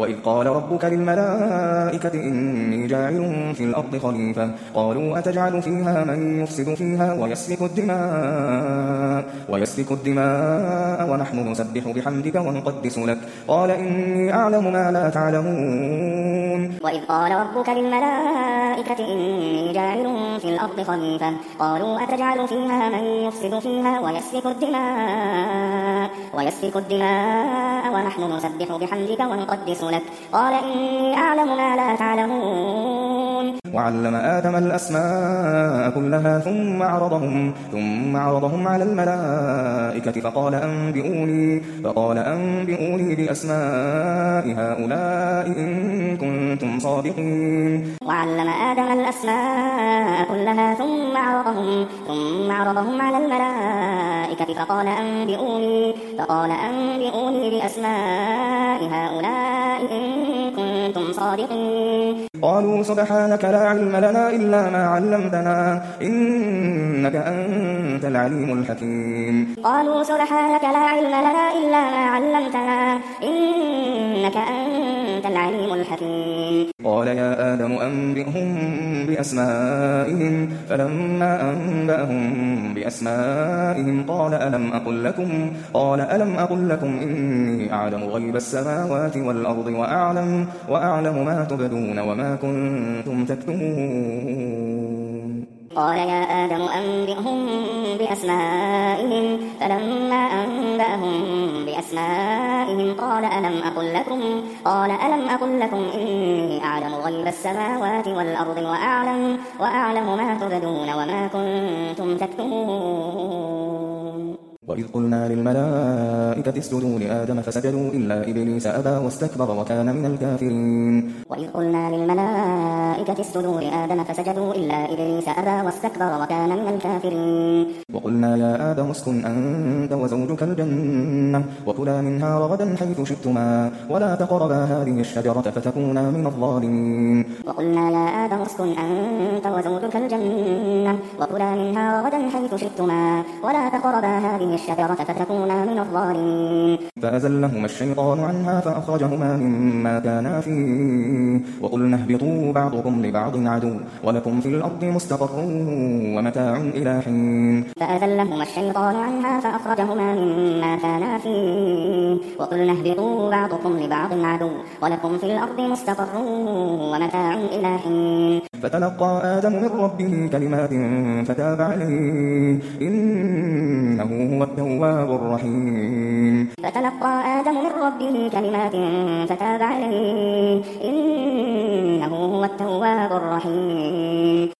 وإذ قال ربك للملائكة إني جاعل في الأرض خليفة قالوا أتجعل فيها من يفسد فيها ويسفك الدماء ونحن نسبح بحمدك ونقدس لك قال إني أعلم ما لا تعلمون. وإذ قال ربك للملائكة إني جاعل في الأرض خليفة قالوا أتجعل فيها من يفسد فيها ويسفك الدماء ونحن نسبح بحمدك ونقدس لك قال إني أعلم ما لا تعلمون. وعلم آدم الأسماء كلها ثم عرضهم على الملائكة فقال أنبئوني بأسماء هؤلاء إن كنتم صادقين. وعلم آدم الأسماء كلها ثم عرضهم على الملائكة فقال أنبئوني بأسماء هؤلاء إن كنتم صادقين. قالوا سبحانك لا علم لنا إلا ما علمتنا إنك أنت العليم الحكيم. قالوا سبحانك لا علم لنا إلا ما علمتنا إنك أنت العليم الحكيم. قال يا آدم أنبئهم بأسمائهم فلما أنبأهم بأسمائهم قال ألم أقل لكم إني أعلم غيب السماوات والأرض وأعلم ما تبدون وما كنتم تكتمون. قال يا آدم أنبئهم بأسمائهم فلما أنبأهم بأسمائهم قال ألم أقل لكم إني أعلم غيب السماوات والأرض وأعلم ما تبدون وما كنتم تكتمون. وإذ قلنا للملائكة اسجدوا لآدم فسجدوا إلا إبليس أبى واستكبر وكان من الكافرين. وإذ قلنا للملائكة اسجدوا لآدم فسجدوا إلا إبليس أبى واستكبر وكان من الكافرين. وقلنا يا آدم اسكن أنت وزوجك الجنة وكلا منها رغدا حيث شئتما ولا تقربا هذه الشجرة فتكونا من الظالمين. وقلنا يا آدم اسكن أنت وزوجك الجنة وكلا منها رغدا حيث شئتما ولا تقربا هذه الشجرة فتكونا من الظالمين. فأزلهما الشيطان عنها فأخرجهما مما كانا فيه وقلنا اهبطوا بعضكم لبعض عدو ولكم في الأرض مستقر ومتاع إلى حين. فأزلهما الشيطان عنها فأخرجهما مما كانا فيه وقلنا اهبطوا بعضكم لبعض عدو ولكم في الأرض مستقر ومتاع إلى حين. فتلقى آدم من ربه كلمات فتاب عليه إنه هو التواب الرحيم. فتلقى آدم من ربه كلمات فتاب عليه إنه هو التواب الرحيم.